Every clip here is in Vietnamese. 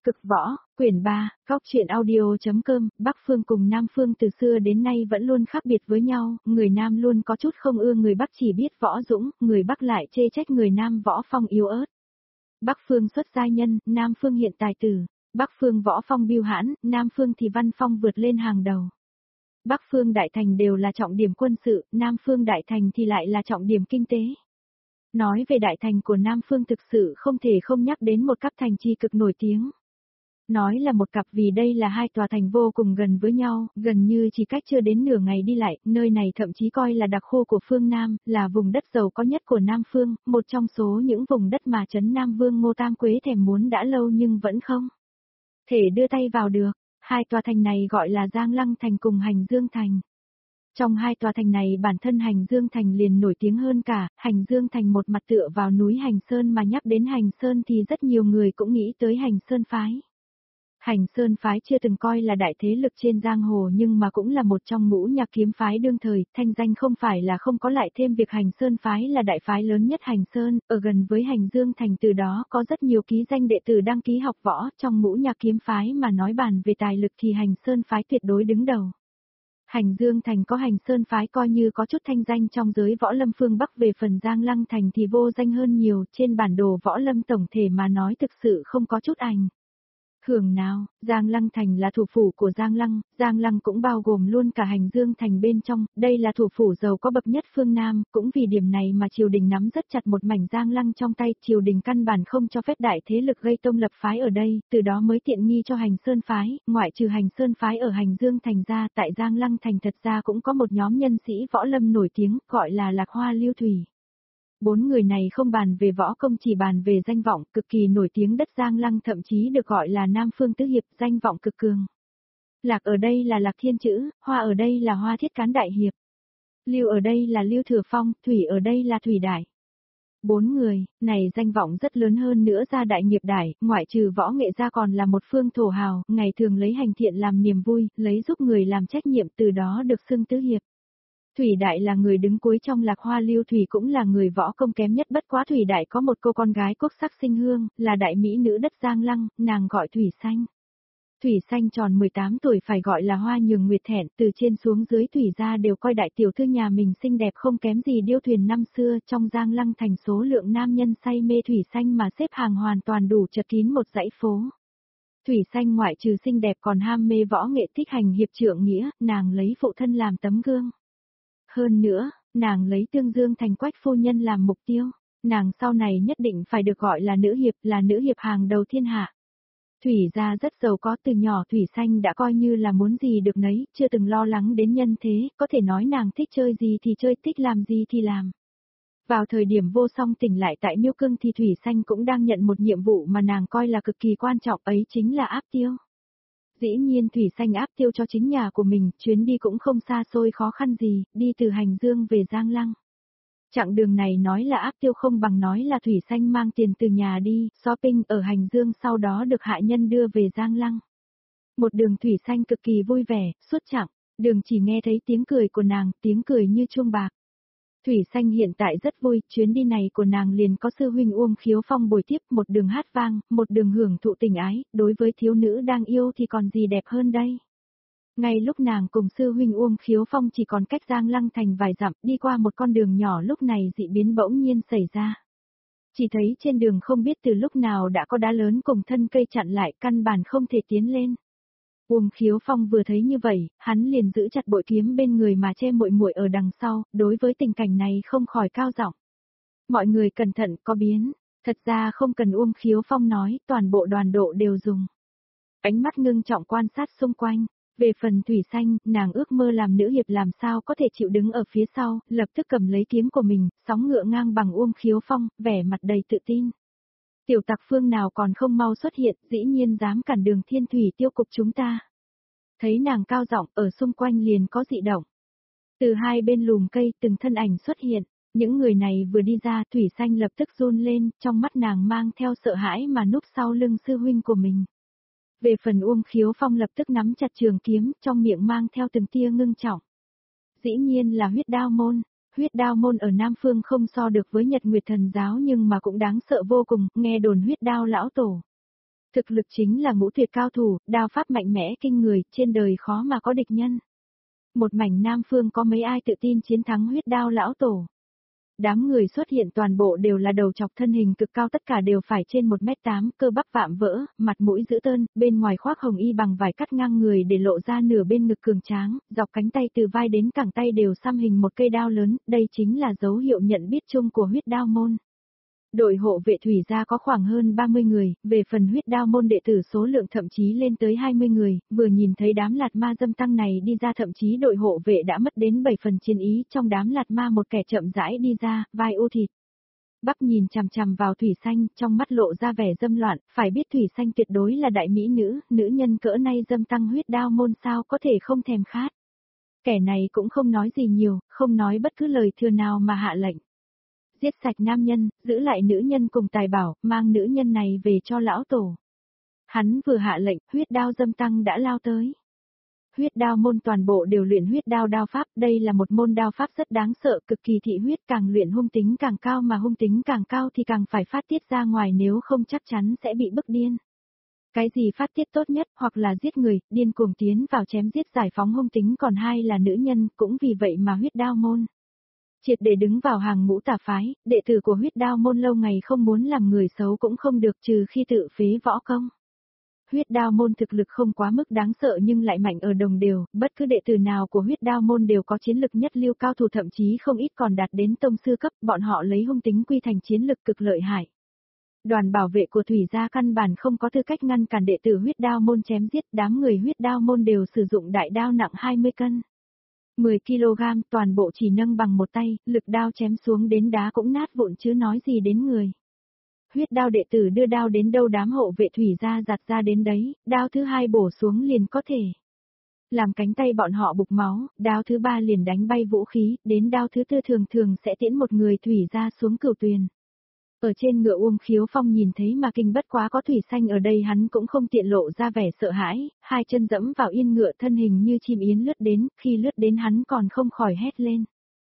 Cực võ, quyển 3, góc truyện audio.com, Bắc Phương cùng Nam Phương từ xưa đến nay vẫn luôn khác biệt với nhau, người Nam luôn có chút không ưa người Bắc chỉ biết võ dũng, người Bắc lại chê trách người Nam võ phong yếu ớt. Bắc Phương xuất giai nhân, Nam Phương hiện tài tử, Bắc Phương võ phong biêu hãn, Nam Phương thì văn phong vượt lên hàng đầu. Bắc Phương đại thành đều là trọng điểm quân sự, Nam Phương đại thành thì lại là trọng điểm kinh tế. Nói về đại thành của Nam Phương thực sự không thể không nhắc đến một cặp thành trì cực nổi tiếng. Nói là một cặp vì đây là hai tòa thành vô cùng gần với nhau, gần như chỉ cách chưa đến nửa ngày đi lại, nơi này thậm chí coi là đặc khu của phương Nam, là vùng đất giàu có nhất của Nam Phương, một trong số những vùng đất mà Trấn Nam Vương Ngô Tam Quế thèm muốn đã lâu nhưng vẫn không thể đưa tay vào được. Hai tòa thành này gọi là Giang Lăng Thành cùng Hành Dương Thành. Trong hai tòa thành này bản thân Hành Dương Thành liền nổi tiếng hơn cả, Hành Dương Thành một mặt tựa vào núi Hành Sơn mà nhắc đến Hành Sơn thì rất nhiều người cũng nghĩ tới Hành Sơn Phái. Hành Sơn Phái chưa từng coi là đại thế lực trên giang hồ nhưng mà cũng là một trong ngũ nhạc kiếm phái đương thời, thanh danh không phải là không có, lại thêm việc Hành Sơn Phái là đại phái lớn nhất Hành Sơn, ở gần với Hành Dương Thành, từ đó có rất nhiều ký danh đệ tử đăng ký học võ, trong ngũ nhạc kiếm phái mà nói bàn về tài lực thì Hành Sơn Phái tuyệt đối đứng đầu. Hành Dương Thành có Hành Sơn Phái coi như có chút thanh danh trong giới võ lâm phương Bắc, về phần Giang Lăng Thành thì vô danh hơn nhiều, trên bản đồ võ lâm tổng thể mà nói thực sự không có chút ảnh hưởng nào. Giang Lăng Thành là thủ phủ của Giang Lăng cũng bao gồm luôn cả Hành Dương Thành bên trong, đây là thủ phủ giàu có bậc nhất phương Nam, cũng vì điểm này mà triều đình nắm rất chặt một mảnh Giang Lăng trong tay, triều đình căn bản không cho phép đại thế lực gây tông lập phái ở đây, từ đó mới tiện nghi cho Hành Sơn Phái, ngoại trừ Hành Sơn Phái ở Hành Dương Thành ra, tại Giang Lăng Thành thật ra cũng có một nhóm nhân sĩ võ lâm nổi tiếng, gọi là Lạc Hoa Lưu Thủy. Bốn người này không bàn về võ công chỉ bàn về danh vọng, cực kỳ nổi tiếng đất Giang Lăng, thậm chí được gọi là Nam Phương Tứ Hiệp, danh vọng cực cường. Lạc ở đây là Lạc Thiên Chữ, Hoa ở đây là Hoa Thiết Cán Đại Hiệp. Lưu ở đây là Lưu Thừa Phong, Thủy ở đây là Thủy Đại. Bốn người, này danh vọng rất lớn, hơn nữa ra đại nghiệp đại, ngoại trừ võ nghệ ra còn là một phương thổ hào, ngày thường lấy hành thiện làm niềm vui, lấy giúp người làm trách nhiệm, từ đó được xưng Tứ Hiệp. Thủy Đại là người đứng cuối trong Lạc Hoa Lưu Thủy, cũng là người võ công kém nhất, bất quá Thủy Đại có một cô con gái quốc sắc xinh hương, là đại mỹ nữ đất Giang Lăng, nàng gọi Thủy Xanh. Thủy Xanh tròn 18 tuổi phải gọi là Hoa Nhường Nguyệt Thẹn, từ trên xuống dưới Thủy gia đều coi đại tiểu thư nhà mình xinh đẹp không kém gì điêu thuyền năm xưa, trong Giang Lăng thành số lượng nam nhân say mê Thủy Xanh mà xếp hàng hoàn toàn đủ chật kín một dãy phố. Thủy Xanh ngoại trừ xinh đẹp còn ham mê võ nghệ, thích hành hiệp trượng nghĩa, nàng lấy phụ thân làm tấm gương. Hơn nữa, nàng lấy Tương Dương thành Quách phu nhân làm mục tiêu, nàng sau này nhất định phải được gọi là nữ hiệp, là nữ hiệp hàng đầu thiên hạ. Thủy gia rất giàu có, từ nhỏ Thủy Xanh đã coi như là muốn gì được nấy, chưa từng lo lắng đến nhân thế, có thể nói nàng thích chơi gì thì chơi, thích làm gì thì làm. Vào thời điểm Vô Song tỉnh lại tại Miêu Cương thì Thủy Xanh cũng đang nhận một nhiệm vụ mà nàng coi là cực kỳ quan trọng, ấy chính là áp tiêu. Dĩ nhiên Thủy Xanh áp tiêu cho chính nhà của mình, chuyến đi cũng không xa xôi khó khăn gì, đi từ Hành Dương về Giang Lăng. Chặng đường này nói là áp tiêu không bằng nói là Thủy Xanh mang tiền từ nhà đi, shopping ở Hành Dương, sau đó được hạ nhân đưa về Giang Lăng. Một đường Thủy Xanh cực kỳ vui vẻ, suốt chặng đường chỉ nghe thấy tiếng cười của nàng, tiếng cười như chuông bạc. Thủy Xanh hiện tại rất vui, chuyến đi này của nàng liền có sư huynh Uông Khiếu Phong bồi tiếp, một đường hát vang, một đường hưởng thụ tình ái, đối với thiếu nữ đang yêu thì còn gì đẹp hơn đây. Ngay lúc nàng cùng sư huynh Uông Khiếu Phong chỉ còn cách Giang Lăng thành vài dặm, đi qua một con đường nhỏ, lúc này dị biến bỗng nhiên xảy ra. Chỉ thấy trên đường không biết từ lúc nào đã có đá lớn cùng thân cây chặn lại, căn bản không thể tiến lên. Uông Khiếu Phong vừa thấy như vậy, hắn liền giữ chặt bội kiếm bên người mà che muội muội ở đằng sau, đối với tình cảnh này không khỏi cao giọng. Mọi người cẩn thận, có biến. Thật ra không cần Uông Khiếu Phong nói, toàn bộ đoàn độ đều dùng ánh mắt ngưng trọng quan sát xung quanh. Về phần Thủy Xanh, nàng ước mơ làm nữ hiệp làm sao có thể chịu đứng ở phía sau, lập tức cầm lấy kiếm của mình, sóng ngựa ngang bằng Uông Khiếu Phong, vẻ mặt đầy tự tin. Tiểu tặc phương nào còn không mau xuất hiện, dĩ nhiên dám cản đường Thiên Thủy tiêu cục chúng ta. Thấy nàng cao giọng, ở xung quanh liền có dị động. Từ hai bên lùm cây từng thân ảnh xuất hiện, những người này vừa đi ra, Thủy Xanh lập tức run lên, trong mắt nàng mang theo sợ hãi mà núp sau lưng sư huynh của mình. Về phần Uông Khiếu Phong lập tức nắm chặt trường kiếm, trong miệng mang theo từng tia ngưng trọng. Dĩ nhiên là huyết đao môn. Huyết đao môn ở Nam Phương không so được với Nhật Nguyệt Thần giáo nhưng mà cũng đáng sợ vô cùng, nghe đồn huyết đao lão tổ Thực lực chính là ngũ tuyệt cao thủ, đao pháp mạnh mẽ kinh người, trên đời khó mà có địch nhân. Một mảnh Nam Phương có mấy ai tự tin chiến thắng huyết đao lão tổ. Đám người xuất hiện toàn bộ đều là đầu chọc thân hình cực cao, tất cả đều phải trên 1m8, cơ bắp vạm vỡ, mặt mũi dữ tợn, bên ngoài khoác hồng y bằng vải cắt ngang người để lộ ra nửa bên ngực cường tráng, dọc cánh tay từ vai đến cẳng tay đều xăm hình một cây đao lớn, đây chính là dấu hiệu nhận biết chung của huyết đao môn. Đội hộ vệ thủy gia có khoảng hơn 30 người, về phần huyết đao môn đệ tử số lượng thậm chí lên tới 20 người, vừa nhìn thấy đám lạt ma dâm tăng này đi ra thậm chí đội hộ vệ đã mất đến 7 phần chiến ý, trong đám lạt ma một kẻ chậm rãi đi ra, vai u thịt. Bắc nhìn chằm chằm vào Thủy Xanh, trong mắt lộ ra vẻ dâm loạn, phải biết Thủy Xanh tuyệt đối là đại mỹ nữ nhân cỡ này dâm tăng huyết đao môn sao có thể không thèm khát. Kẻ này cũng không nói gì nhiều, không nói bất cứ lời thừa nào mà hạ lệnh. Giết sạch nam nhân, giữ lại nữ nhân cùng tài bảo, mang nữ nhân này về cho lão tổ. Hắn vừa hạ lệnh, huyết đao dâm tăng đã lao tới. Huyết đao môn toàn bộ đều luyện huyết đao đao pháp, đây là một môn đao pháp rất đáng sợ, cực kỳ thị huyết, càng luyện hung tính càng cao mà hung tính càng cao thì càng phải phát tiết ra ngoài, nếu không chắc chắn sẽ bị bức điên. Cái gì phát tiết tốt nhất, hoặc là giết người, điên cuồng tiến vào chém giết giải phóng hung tính, còn hai là nữ nhân, cũng vì vậy mà huyết đao môn triệt để đứng vào hàng ngũ tà phái, đệ tử của huyết đao môn lâu ngày không muốn làm người xấu cũng không được, trừ khi tự phế võ công. Huyết đao môn thực lực không quá mức đáng sợ nhưng lại mạnh ở đồng đều, bất cứ đệ tử nào của huyết đao môn đều có chiến lực nhất lưu cao thủ, thậm chí không ít còn đạt đến tông sư cấp, bọn họ lấy hung tính quy thành chiến lực cực lợi hại. Đoàn bảo vệ của Thủy gia căn bản không có tư cách ngăn cản đệ tử huyết đao môn chém giết, đám người huyết đao môn đều sử dụng đại đao nặng 20 cân. 10 kg toàn bộ chỉ nâng bằng một tay, lực đao chém xuống đến đá cũng nát vụn chứ nói gì đến người. Huyết đao đệ tử đưa đao đến đâu đám hộ vệ Thủy gia giặt ra đến đấy, đao thứ hai bổ xuống liền có thể làm cánh tay bọn họ bục máu, đao thứ ba liền đánh bay vũ khí, đến đao thứ tư thường thường sẽ tiễn một người Thủy gia xuống cửu tuyền. Ở trên ngựa Uông Khiếu Phong nhìn thấy mà kinh, bất quá có Thủy Xanh ở đây hắn cũng không tiện lộ ra vẻ sợ hãi, hai chân dẫm vào yên ngựa, thân hình như chim yến lướt đến, khi lướt đến hắn còn không khỏi hét lên.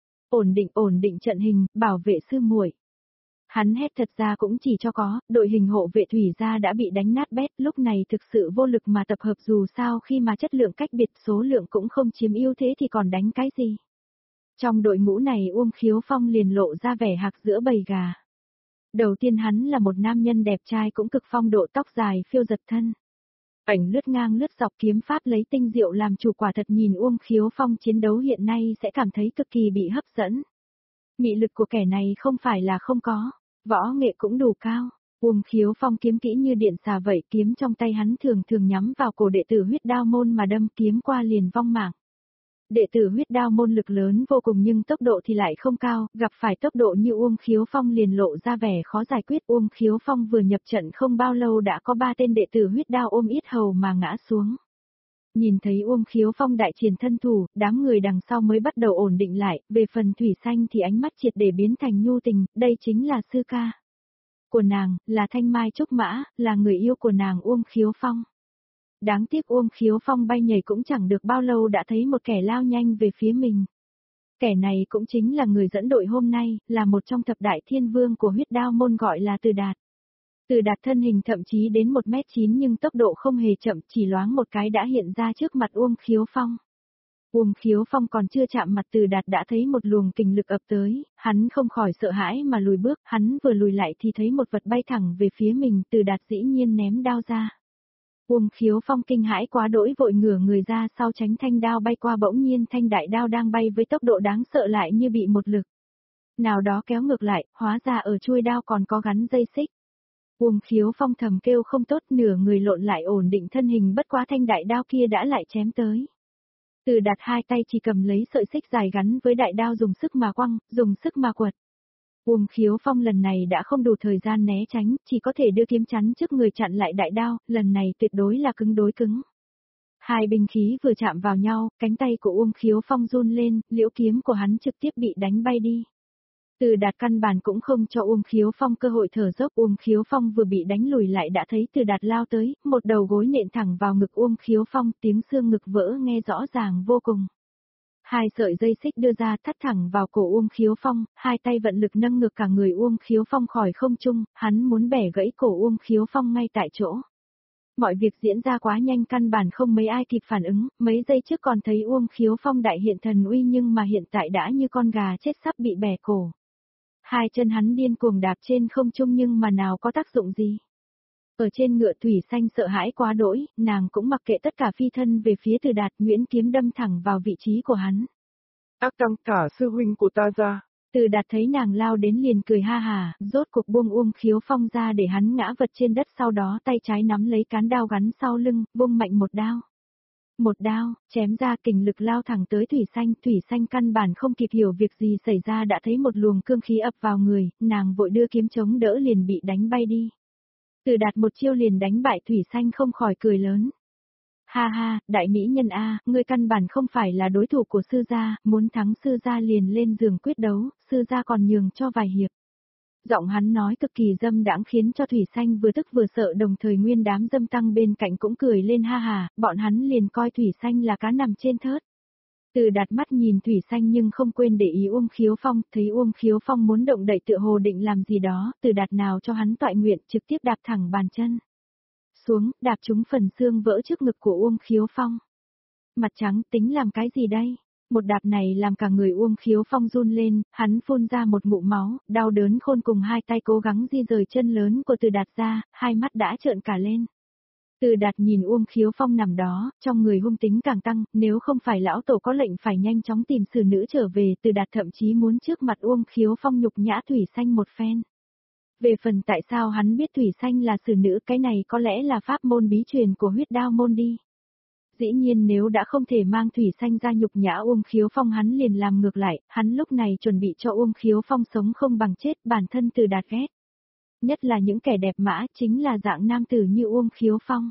Ổn định trận hình, bảo vệ sư muội. Hắn hét thật ra cũng chỉ cho có, đội hình hộ vệ Thủy gia đã bị đánh nát bét, lúc này thực sự vô lực mà tập hợp, dù sao khi mà chất lượng cách biệt số lượng cũng không chiếm ưu thế thì còn đánh cái gì. Trong đội ngũ này Uông Khiếu Phong liền lộ ra vẻ hạc giữa bầy gà. Đầu tiên hắn là một nam nhân đẹp trai cũng cực phong độ, tóc dài phiêu giật thân. Ảnh lướt ngang lướt dọc, kiếm pháp lấy tinh diệu làm chủ, quả thật nhìn Uông Khiếu Phong chiến đấu hiện nay sẽ cảm thấy cực kỳ bị hấp dẫn. Mị lực của kẻ này không phải là không có, võ nghệ cũng đủ cao. Uông Khiếu Phong kiếm kỹ như điện xà vậy, kiếm trong tay hắn thường thường nhắm vào cổ đệ tử huyết đao môn mà đâm, kiếm qua liền vong mạng. Đệ tử huyết đao môn lực lớn vô cùng nhưng tốc độ thì lại không cao, gặp phải tốc độ như Uông Khiếu Phong liền lộ ra vẻ khó giải quyết. Uông Khiếu Phong vừa nhập trận không bao lâu đã có 3 tên đệ tử huyết đao ôm yết hầu mà ngã xuống. Nhìn thấy Uông Khiếu Phong đại triển thân thủ, đám người đằng sau mới bắt đầu ổn định lại, về phần Thủy Xanh thì ánh mắt triệt để biến thành nhu tình, đây chính là sư ca của nàng, là Thanh Mai Trúc Mã, là người yêu của nàng Uông Khiếu Phong. Đáng tiếc Uông Khiếu Phong bay nhảy cũng chẳng được bao lâu đã thấy một kẻ lao nhanh về phía mình. Kẻ này cũng chính là người dẫn đội hôm nay, là một trong thập đại thiên vương của huyết đao môn, gọi là Từ Đạt. Từ Đạt thân hình thậm chí đến 1m9 nhưng tốc độ không hề chậm, chỉ loáng một cái đã hiện ra trước mặt Uông Khiếu Phong. Uông Khiếu Phong còn chưa chạm mặt Từ Đạt đã thấy một luồng kình lực ập tới, hắn không khỏi sợ hãi mà lùi bước, hắn vừa lùi lại thì thấy một vật bay thẳng về phía mình, Từ Đạt dĩ nhiên ném đao ra. Uông Khiếu Phong kinh hãi quá đỗi vội ngửa người ra sau tránh thanh đao bay qua, bỗng nhiên thanh đại đao đang bay với tốc độ đáng sợ lại như bị một lực nào đó kéo ngược lại, hóa ra ở chuôi đao còn có gắn dây xích. Uông Khiếu Phong thầm kêu không tốt, nửa người lộn lại ổn định thân hình, bất quá thanh đại đao kia đã lại chém tới. Từ Đạt hai tay chỉ cầm lấy sợi xích dài gắn với đại đao, dùng sức mà quăng, dùng sức mà quật. Uông Khiếu Phong lần này đã không đủ thời gian né tránh, chỉ có thể đưa kiếm chắn trước người chặn lại đại đao, lần này tuyệt đối là cứng đối cứng. Hai binh khí vừa chạm vào nhau, cánh tay của Uông Khiếu Phong run lên, liễu kiếm của hắn trực tiếp bị đánh bay đi. Từ Đạt căn bản cũng không cho Uông Khiếu Phong cơ hội thở dốc, Uông Khiếu Phong vừa bị đánh lùi lại đã thấy Từ Đạt lao tới, một đầu gối nện thẳng vào ngực Uông Khiếu Phong, tiếng xương ngực vỡ nghe rõ ràng vô cùng. Hai sợi dây xích đưa ra thắt thẳng vào cổ Uông Khiếu Phong, hai tay vận lực nâng ngược cả người Uông Khiếu Phong khỏi không trung, hắn muốn bẻ gãy cổ Uông Khiếu Phong ngay tại chỗ. Mọi việc diễn ra quá nhanh căn bản không mấy ai kịp phản ứng, mấy giây trước còn thấy Uông Khiếu Phong đại hiện thần uy nhưng mà hiện tại đã như con gà chết sắp bị bẻ cổ. Hai chân hắn điên cuồng đạp trên không trung nhưng mà nào có tác dụng gì. Ở trên ngựa Thủy Xanh sợ hãi quá đỗi, nàng cũng mặc kệ tất cả phi thân về phía Từ Đạt, Nguyễn kiếm đâm thẳng vào vị trí của hắn. Ác căng thả sư huynh của ta ra. Từ Đạt thấy nàng lao đến liền cười ha hà, rốt cuộc buông Uông Khiếu Phong ra để hắn ngã vật trên đất, sau đó tay trái nắm lấy cán đao gắn sau lưng, vung mạnh một đao. Một đao, chém ra, kình lực lao thẳng tới Thủy Xanh căn bản không kịp hiểu việc gì xảy ra đã thấy một luồng cương khí ập vào người, nàng vội đưa kiếm chống đỡ liền bị đánh bay đi. Từ Đạt một chiêu liền đánh bại Thủy Xanh không khỏi cười lớn. Ha ha, đại mỹ nhân a, ngươi căn bản không phải là đối thủ của sư gia, muốn thắng sư gia liền lên giường quyết đấu, sư gia còn nhường cho vài hiệp. Giọng hắn nói cực kỳ dâm đãng khiến cho Thủy Xanh vừa tức vừa sợ, đồng thời nguyên đám dâm tăng bên cạnh cũng cười lên ha hà, bọn hắn liền coi Thủy Xanh là cá nằm trên thớt. Từ Đạt mắt nhìn Thủy Xanh nhưng không quên để ý Uông Khiếu Phong, thấy Uông Khiếu Phong muốn động đậy tựa hồ định làm gì đó, Từ Đạt nào cho hắn toại nguyện, trực tiếp đạp thẳng bàn chân xuống, đạp trúng phần xương vỡ trước ngực của Uông Khiếu Phong. Mặt trắng, tính làm cái gì đây? Một đạp này làm cả người Uông Khiếu Phong run lên, hắn phun ra một ngụm máu, đau đớn khôn cùng hai tay cố gắng di rời chân lớn của Từ Đạt ra, hai mắt đã trợn cả lên. Từ Đạt nhìn Uông Khiếu Phong nằm đó, trong người hung tính càng tăng, nếu không phải lão tổ có lệnh phải nhanh chóng tìm xử nữ trở về, Từ Đạt thậm chí muốn trước mặt Uông Khiếu Phong nhục nhã Thủy Xanh một phen. Về phần tại sao hắn biết Thủy Xanh là xử nữ, cái này có lẽ là pháp môn bí truyền của huyết đao môn đi. Dĩ nhiên nếu đã không thể mang Thủy Xanh ra nhục nhã Uông Khiếu Phong hắn liền làm ngược lại, hắn lúc này chuẩn bị cho Uông Khiếu Phong sống không bằng chết, bản thân Từ Đạt ghét. Nhất là những kẻ đẹp mã chính là dạng nam tử như Uông Khiếu Phong.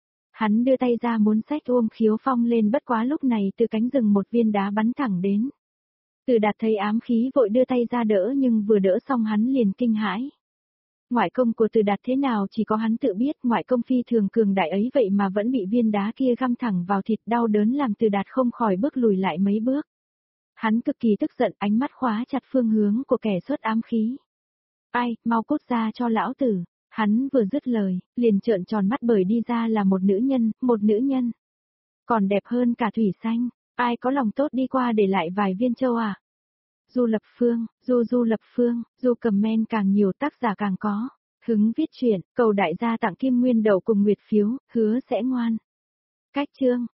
Hắn đưa tay ra muốn xách Uông Khiếu Phong lên, bất quá lúc này từ cánh rừng một viên đá bắn thẳng đến. Từ Đạt thấy ám khí vội đưa tay ra đỡ nhưng vừa đỡ xong hắn liền kinh hãi. Ngoại công của Từ Đạt thế nào chỉ có hắn tự biết, ngoại công phi thường cường đại ấy vậy mà vẫn bị viên đá kia găm thẳng vào thịt, đau đớn làm Từ Đạt không khỏi bước lùi lại mấy bước. Hắn cực kỳ tức giận, ánh mắt khóa chặt phương hướng của kẻ xuất ám khí. Ai, mau cút ra cho lão tử. Hắn vừa dứt lời, liền trợn tròn mắt bởi đi ra là một nữ nhân. Còn đẹp hơn cả Thủy Xanh, ai có lòng tốt đi qua để lại vài viên châu à? Du Lập Phương, Du Lập Phương, Du comment càng nhiều tác giả càng có. Hứng viết truyện, cầu đại gia tặng Kim Nguyên Đậu cùng Nguyệt phiếu, hứa sẽ ngoan. Cách chương.